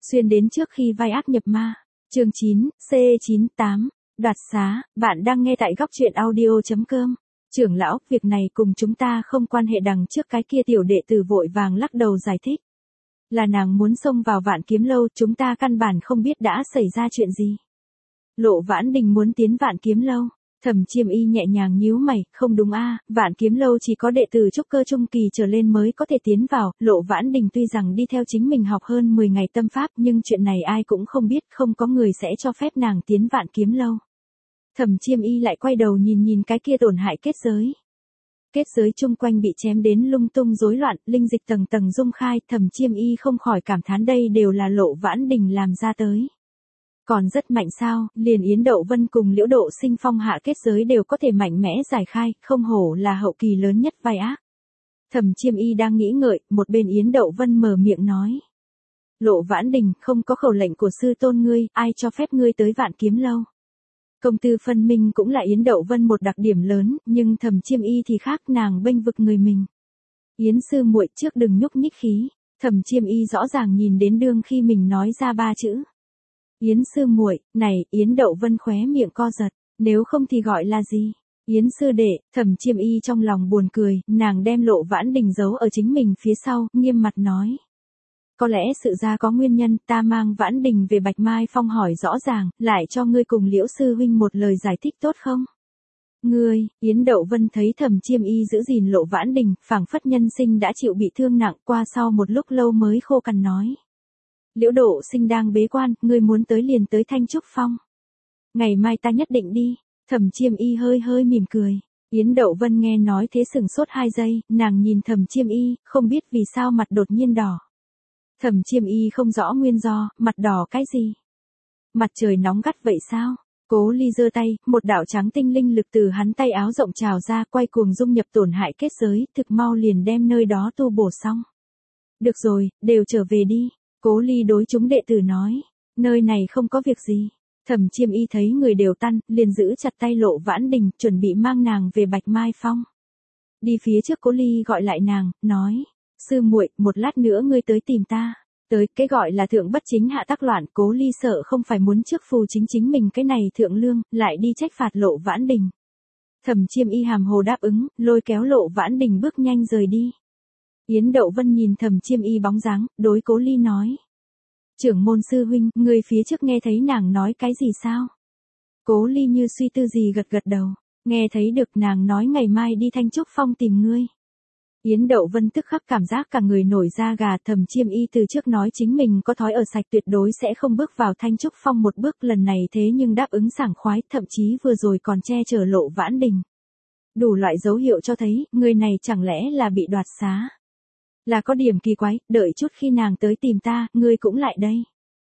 Xuyên đến trước khi vai ác nhập ma. Chương 9, C98, đoạt xá, bạn đang nghe tại góc truyện audio.com. Trưởng lão, việc này cùng chúng ta không quan hệ. Đằng trước cái kia tiểu đệ tử vội vàng lắc đầu giải thích. Là nàng muốn xông vào Vạn Kiếm Lâu, chúng ta căn bản không biết đã xảy ra chuyện gì. Lộ Vãn Đình muốn tiến Vạn Kiếm Lâu. Thẩm Chiêm Y nhẹ nhàng nhíu mày, không đúng a, Vạn Kiếm Lâu chỉ có đệ tử trúc cơ trung kỳ trở lên mới có thể tiến vào. Lộ Vãn Đình tuy rằng đi theo chính mình học hơn 10 ngày tâm pháp, nhưng chuyện này ai cũng không biết, không có người sẽ cho phép nàng tiến Vạn Kiếm Lâu. Thẩm Chiêm Y lại quay đầu nhìn cái kia tổn hại kết giới. Kết giới chung quanh bị chém đến lung tung rối loạn, linh dịch tầng tầng dung khai, Thẩm Chiêm Y không khỏi cảm thán đây đều là Lộ Vãn Đình làm ra tới. Còn rất mạnh sao, liền Yến Đậu Vân cùng Liễu Độ Sinh phong hạ kết giới đều có thể mạnh mẽ giải khai, không hổ là hậu kỳ lớn nhất vai ác. Thẩm Chiêm Y đang nghĩ ngợi, một bên Yến Đậu Vân mở miệng nói. Lộ Vãn Đình, không có khẩu lệnh của sư tôn ngươi, ai cho phép ngươi tới Vạn Kiếm Lâu. Công tư phân minh cũng là Yến Đậu Vân một đặc điểm lớn, nhưng Thẩm Chiêm Y thì khác, nàng bênh vực người mình. Yến sư muội trước đừng nhúc nhích khí. Thẩm Chiêm Y rõ ràng nhìn đến đương khi mình nói ra ba chữ. Yến sư muội, này, Yến Đậu Vân khóe miệng co giật, nếu không thì gọi là gì? Yến sư đệ. Thẩm Chiêm Y trong lòng buồn cười, nàng đem Lộ Vãn Đình giấu ở chính mình phía sau, nghiêm mặt nói. Có lẽ sự ra có nguyên nhân, ta mang Vãn Đình về Bạch Mai Phong hỏi rõ ràng, lại cho ngươi cùng Liễu sư huynh một lời giải thích tốt không? Ngươi, Yến Đậu Vân thấy Thẩm Chiêm Y giữ gìn Lộ Vãn Đình, phảng phất nhân sinh đã chịu bị thương nặng, qua sau một lúc lâu mới khô cằn nói. Liễu Độ Sinh đang bế quan, ngươi muốn tới liền tới Thanh Trúc Phong. Ngày mai ta nhất định đi. Thẩm Chiêm Y hơi mỉm cười. Yến Đậu Vân nghe nói thế sừng sốt 2 giây, nàng nhìn Thẩm Chiêm Y, không biết vì sao mặt đột nhiên đỏ. Thẩm Chiêm Y không rõ nguyên do, mặt đỏ cái gì? Mặt trời nóng gắt vậy sao? Cố Ly giơ tay, một đạo trắng tinh linh lực từ hắn tay áo rộng trào ra, quay cuồng dung nhập tổn hại kết giới, thực mau liền đem nơi đó tu bổ xong. Được rồi, đều trở về đi. Cố Ly đối chúng đệ tử nói, nơi này không có việc gì. Thẩm Chiêm Y thấy người đều tan, liền giữ chặt tay Lộ Vãn Đình, chuẩn bị mang nàng về Bạch Mai Phong. Đi phía trước Cố Ly gọi lại nàng, nói, sư muội, một lát nữa ngươi tới tìm ta. Tới, cái gọi là thượng bất chính hạ tác loạn, Cố Ly sợ không phải muốn trước phù chính mình cái này thượng lương, lại đi trách phạt Lộ Vãn Đình. Thẩm Chiêm Y hàm hồ đáp ứng, lôi kéo Lộ Vãn Đình bước nhanh rời đi. Yến Đậu Vân nhìn Thẩm Chiêm Y bóng dáng, đối Cố Ly nói. Trưởng môn sư huynh, người phía trước nghe thấy nàng nói cái gì sao? Cố Ly như suy tư gì gật đầu. Nghe thấy được, nàng nói ngày mai đi Thanh Trúc Phong tìm ngươi. Yến Đậu Vân tức khắc cảm giác cả người nổi da gà. Thẩm Chiêm Y từ trước nói chính mình có thói ở sạch, tuyệt đối sẽ không bước vào Thanh Trúc Phong một bước, lần này thế nhưng đáp ứng sảng khoái, thậm chí vừa rồi còn che chở Lộ Vãn Đình. Đủ loại dấu hiệu cho thấy, người này chẳng lẽ là bị đoạt xá. Là có điểm kỳ quái, đợi chút khi nàng tới tìm ta, ngươi cũng lại đây.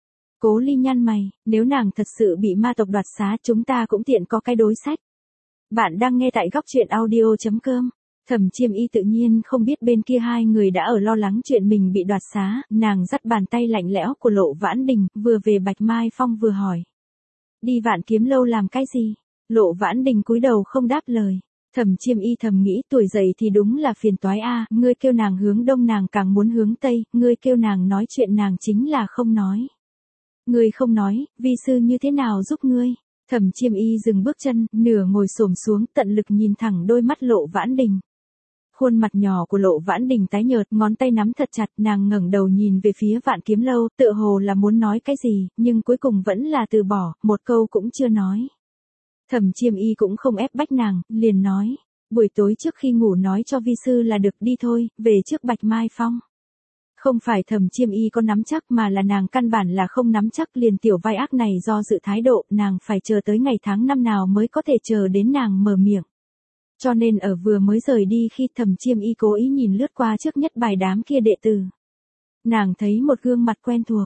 Cố Ly nhăn mày, nếu nàng thật sự bị ma tộc đoạt xá, chúng ta cũng tiện có cái đối sách. Bạn đang nghe tại góc truyện audio.com. Thẩm Chiêm Y tự nhiên không biết bên kia hai người đã ở lo lắng chuyện mình bị đoạt xá, nàng dắt bàn tay lạnh lẽo của Lộ Vãn Đình, vừa về Bạch Mai Phong vừa hỏi. Đi Vạn Kiếm Lâu làm cái gì? Lộ Vãn Đình cúi đầu không đáp lời. Thẩm Chiêm Y thầm nghĩ, tuổi dậy thì đúng là phiền toái a, ngươi kêu nàng hướng đông nàng càng muốn hướng tây, ngươi kêu nàng nói chuyện nàng chính là không nói. Ngươi không nói, vi sư như thế nào giúp ngươi? Thẩm Chiêm Y dừng bước chân, nửa ngồi xổm xuống, tận lực nhìn thẳng đôi mắt Lộ Vãn Đình. Khuôn mặt nhỏ của Lộ Vãn Đình tái nhợt, ngón tay nắm thật chặt, nàng ngẩng đầu nhìn về phía Vạn Kiếm Lâu, tựa hồ là muốn nói cái gì, nhưng cuối cùng vẫn là từ bỏ, một câu cũng chưa nói. Thẩm Chiêm Y cũng không ép bách nàng, liền nói, buổi tối trước khi ngủ nói cho vi sư là được, đi thôi, về trước Bạch Mai Phong. Không phải Thẩm Chiêm Y có nắm chắc mà là nàng căn bản là không nắm chắc, liền tiểu vai ác này do dự thái độ, nàng phải chờ tới ngày tháng năm nào mới có thể chờ đến nàng mở miệng. Cho nên ở vừa mới rời đi khi Thẩm Chiêm Y cố ý nhìn lướt qua trước nhất bài đám kia đệ tử. Nàng thấy một gương mặt quen thuộc.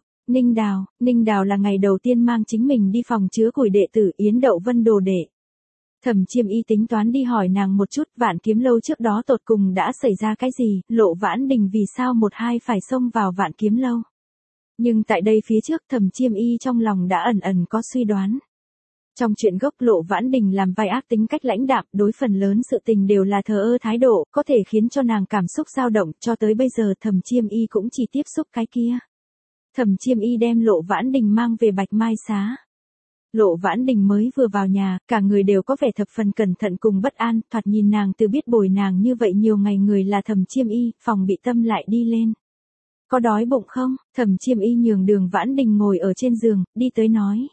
Ninh Đào là ngày đầu tiên mang chính mình đi phòng chứa củi đệ tử Yến Đậu Vân đồ đệ. Thẩm Chiêm Y tính toán đi hỏi nàng một chút, Vạn Kiếm Lâu trước đó tột cùng đã xảy ra cái gì, Lộ Vãn Đình vì sao một hai phải xông vào Vạn Kiếm Lâu. Nhưng tại đây phía trước Thẩm Chiêm Y trong lòng đã ẩn có suy đoán. Trong chuyện gốc Lộ Vãn Đình làm vai ác, tính cách lãnh đạm, đối phần lớn sự tình đều là thờ ơ thái độ, có thể khiến cho nàng cảm xúc dao động, cho tới bây giờ Thẩm Chiêm Y cũng chỉ tiếp xúc cái kia. Thẩm Chiêm Y đem Lộ Vãn Đình mang về Bạch Mai Xá. Lộ Vãn Đình mới vừa vào nhà, cả người đều có vẻ thập phần cẩn thận cùng bất an, thoạt nhìn nàng từ biết bồi nàng như vậy nhiều ngày người là Thẩm Chiêm Y, phòng bị tâm lại đi lên. Có đói bụng không? Thẩm Chiêm Y nhường Đường Vãn Đình ngồi ở trên giường, đi tới nói.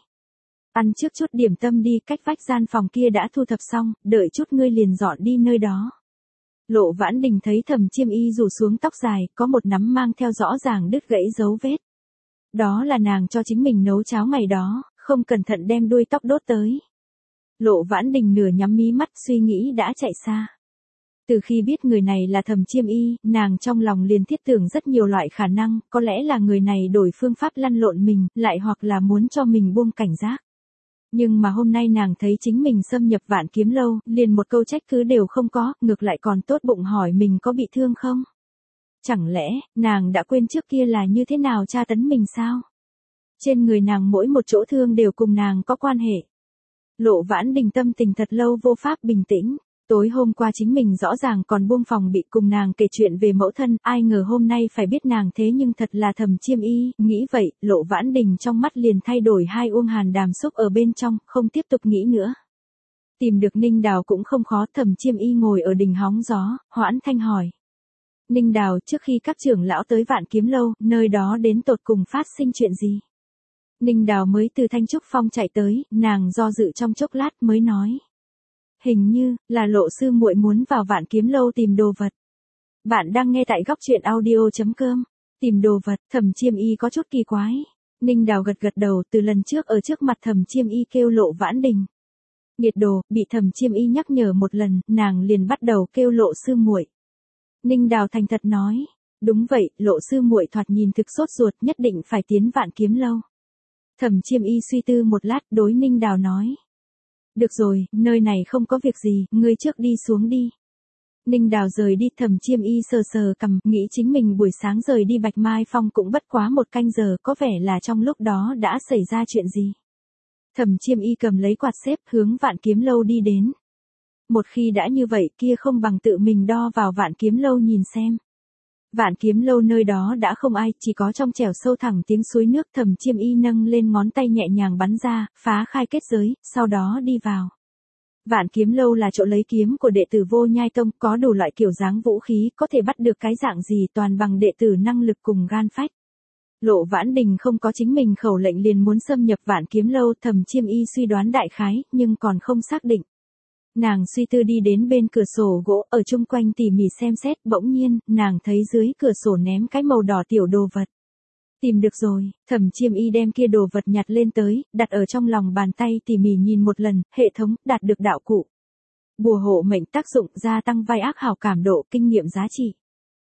Ăn trước chút điểm tâm đi, cách vách gian phòng kia đã thu thập xong, đợi chút ngươi liền dọn đi nơi đó. Lộ Vãn Đình thấy Thẩm Chiêm Y rủ xuống tóc dài, có một nắm mang theo rõ ràng đứt gãy dấu vết. Đó là nàng cho chính mình nấu cháo ngày đó, không cẩn thận đem đuôi tóc đốt tới. Lộ Vãn Đình nửa nhắm mí mắt suy nghĩ đã chạy xa. Từ khi biết người này là Thẩm Chiêm Y, nàng trong lòng liền thiết tưởng rất nhiều loại khả năng, có lẽ là người này đổi phương pháp lăn lộn mình, lại hoặc là muốn cho mình buông cảnh giác. Nhưng mà hôm nay nàng thấy chính mình xâm nhập Vạn Kiếm Lâu, liền một câu trách cứ đều không có, ngược lại còn tốt bụng hỏi mình có bị thương không? Chẳng lẽ, nàng đã quên trước kia là như thế nào tra tấn mình sao? Trên người nàng mỗi một chỗ thương đều cùng nàng có quan hệ. Lộ Vãn Đình tâm tình thật lâu vô pháp bình tĩnh. Tối hôm qua chính mình rõ ràng còn buông phòng bị cùng nàng kể chuyện về mẫu thân, ai ngờ hôm nay phải biết nàng thế nhưng thật là Thẩm Chiêm Y, nghĩ vậy, Lộ Vãn Đình trong mắt liền thay đổi hai uông hàn đàm xúc ở bên trong, không tiếp tục nghĩ nữa. Tìm được Ninh Đào cũng không khó, Thẩm Chiêm Y ngồi ở đình hóng gió, hoãn thanh hỏi. Ninh Đào, trước khi các trưởng lão tới Vạn Kiếm Lâu, nơi đó đến tột cùng phát sinh chuyện gì? Ninh Đào mới từ Thanh Trúc Phong chạy tới, nàng do dự trong chốc lát mới nói. Hình như, là Lộ sư muội muốn vào Vạn Kiếm Lâu tìm đồ vật. Bạn đang nghe tại góc truyện audio.com. Tìm đồ vật, Thẩm Chiêm Y có chút kỳ quái. Ninh Đào gật gật đầu, từ lần trước ở trước mặt Thẩm Chiêm Y kêu Lộ Vãn Đình. Nghiệt đồ, bị Thẩm Chiêm Y nhắc nhở một lần, nàng liền bắt đầu kêu Lộ sư muội. Ninh Đào thành thật nói. Đúng vậy, Lộ sư muội thoạt nhìn thực sốt ruột, nhất định phải tiến Vạn Kiếm Lâu. Thẩm Chiêm Y suy tư một lát, đối Ninh Đào nói. Được rồi, nơi này không có việc gì, ngươi trước đi xuống đi. Ninh Đào rời đi, Thẩm Chiêm Y sờ sờ cằm, nghĩ chính mình buổi sáng rời đi Bạch Mai Phong cũng bất quá một canh giờ, có vẻ là trong lúc đó đã xảy ra chuyện gì. Thẩm Chiêm Y cầm lấy quạt xếp hướng Vạn Kiếm Lâu đi đến. Một khi đã như vậy kia không bằng tự mình đo vào Vạn Kiếm Lâu nhìn xem. Vạn Kiếm Lâu nơi đó đã không ai, chỉ có trong trẻo sâu thẳng tiếng suối nước. Thẩm Chiêm Y nâng lên ngón tay nhẹ nhàng bắn ra, phá khai kết giới, sau đó đi vào. Vạn Kiếm Lâu là chỗ lấy kiếm của đệ tử Vô Nhai Tông, có đủ loại kiểu dáng vũ khí, có thể bắt được cái dạng gì toàn bằng đệ tử năng lực cùng gan phách. Lộ Vãn Đình không có chính mình khẩu lệnh liền muốn xâm nhập Vạn Kiếm Lâu, Thẩm Chiêm Y suy đoán đại khái, nhưng còn không xác định. Nàng suy tư đi đến bên cửa sổ gỗ, ở chung quanh tỉ mỉ xem xét, bỗng nhiên, nàng thấy dưới cửa sổ ném cái màu đỏ tiểu đồ vật. Tìm được rồi, Thẩm Chiêm Y đem kia đồ vật nhặt lên tới, đặt ở trong lòng bàn tay tỉ mỉ nhìn một lần, hệ thống, đạt được đạo cụ. Bùa hộ mệnh tác dụng, gia tăng vai ác hảo cảm độ, kinh nghiệm giá trị.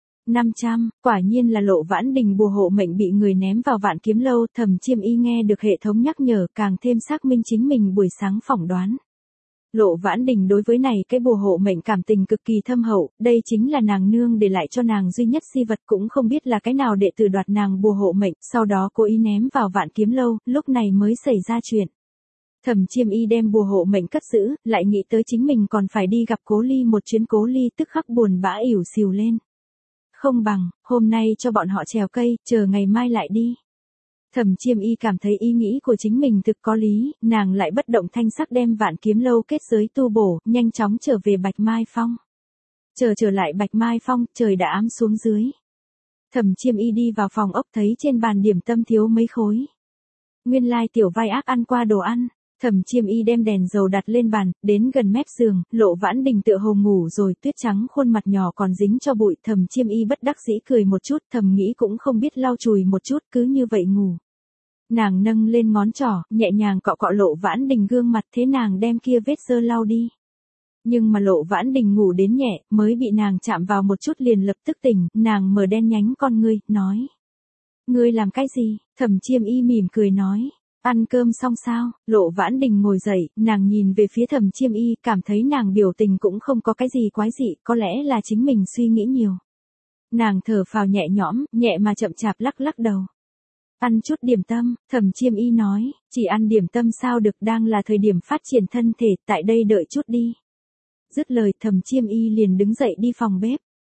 500, quả nhiên là Lộ Vãn Đình bùa hộ mệnh bị người ném vào Vạn Kiếm Lâu, Thẩm Chiêm Y nghe được hệ thống nhắc nhở, càng thêm xác minh chính mình buổi sáng phỏng đoán. Lộ Vãn Đình đối với này cái bùa hộ mệnh cảm tình cực kỳ thâm hậu, đây chính là nàng nương để lại cho nàng duy nhất si vật, cũng không biết là cái nào đệ tử đoạt nàng bùa hộ mệnh, sau đó cố ý ném vào Vạn Kiếm Lâu, lúc này mới xảy ra chuyện. Thẩm Chiêm Y đem bùa hộ mệnh cất giữ, lại nghĩ tới chính mình còn phải đi gặp Cố Ly một chuyến, Cố Ly tức khắc buồn bã ỉu xìu lên. Không bằng, hôm nay cho bọn họ trèo cây, chờ ngày mai lại đi. Thẩm Chiêm Y cảm thấy ý nghĩ của chính mình thực có lý, nàng lại bất động thanh sắc đem Vạn Kiếm Lâu kết giới tu bổ, nhanh chóng trở về Bạch Mai Phong. Trở lại Bạch Mai Phong, trời đã ám xuống dưới. Thẩm Chiêm Y đi vào phòng ốc thấy trên bàn điểm tâm thiếu mấy khối. Nguyên lai tiểu vai ác ăn qua đồ ăn. Thẩm Chiêm Y đem đèn dầu đặt lên bàn, đến gần mép giường, Lộ Vãn Đình tựa hồ ngủ rồi, tuyết trắng khuôn mặt nhỏ còn dính cho bụi. Thẩm Chiêm Y bất đắc dĩ cười một chút, thầm nghĩ cũng không biết lau chùi một chút, cứ như vậy ngủ. Nàng nâng lên ngón trỏ, nhẹ nhàng cọ cọ Lộ Vãn Đình gương mặt, thế nàng đem kia vết dơ lau đi. Nhưng mà Lộ Vãn Đình ngủ đến nhẹ, mới bị nàng chạm vào một chút liền lập tức tỉnh, nàng mở đen nhánh con ngươi, nói. Ngươi làm cái gì? Thẩm Chiêm Y mỉm cười nói. Ăn cơm xong sao? Lộ Vãn Đình ngồi dậy, nàng nhìn về phía Thẩm Chiêm Y, cảm thấy nàng biểu tình cũng không có cái gì quái dị, có lẽ là chính mình suy nghĩ nhiều. Nàng thở phào nhẹ nhõm, nhẹ mà chậm chạp lắc lắc đầu. Ăn chút điểm tâm, Thẩm Chiêm Y nói, chỉ ăn điểm tâm sao được, đang là thời điểm phát triển thân thể, tại đây đợi chút đi. Dứt lời Thẩm Chiêm Y liền đứng dậy đi phòng bếp.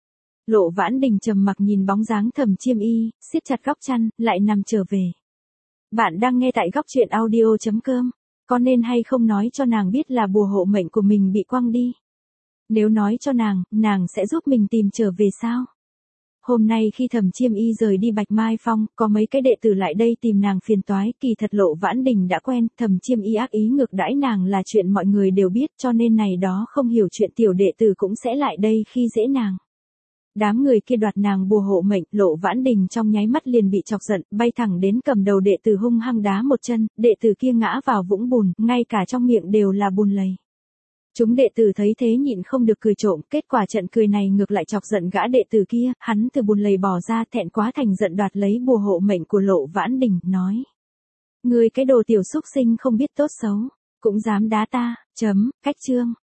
Lộ Vãn Đình trầm mặc nhìn bóng dáng Thẩm Chiêm Y, siết chặt góc chăn, lại nằm trở về. Bạn đang nghe tại góc truyện audio.com. Có nên hay không nói cho nàng biết là bùa hộ mệnh của mình bị quăng đi? Nếu nói cho nàng sẽ giúp mình tìm trở về sao? Hôm nay khi Thẩm Chiêm Y rời đi Bạch Mai Phong, có mấy cái đệ tử lại đây tìm nàng phiền toái, kỳ thật Lộ Vãn Đình đã quen, Thẩm Chiêm Y ác ý ngược đãi nàng là chuyện mọi người đều biết, cho nên này đó không hiểu chuyện tiểu đệ tử cũng sẽ lại đây khi dễ nàng. Đám người kia đoạt nàng bùa hộ mệnh, Lộ Vãn Đình trong nháy mắt liền bị chọc giận, bay thẳng đến cầm đầu đệ tử hung hăng đá một chân, đệ tử kia ngã vào vũng bùn, ngay cả trong miệng đều là bùn lầy. Chúng đệ tử thấy thế nhịn không được cười trộm, kết quả trận cười này ngược lại chọc giận gã đệ tử kia, hắn từ bùn lầy bò ra thẹn quá thành giận đoạt lấy bùa hộ mệnh của Lộ Vãn Đình, nói. Ngươi cái đồ tiểu xúc sinh không biết tốt xấu, cũng dám đá ta, cách chương.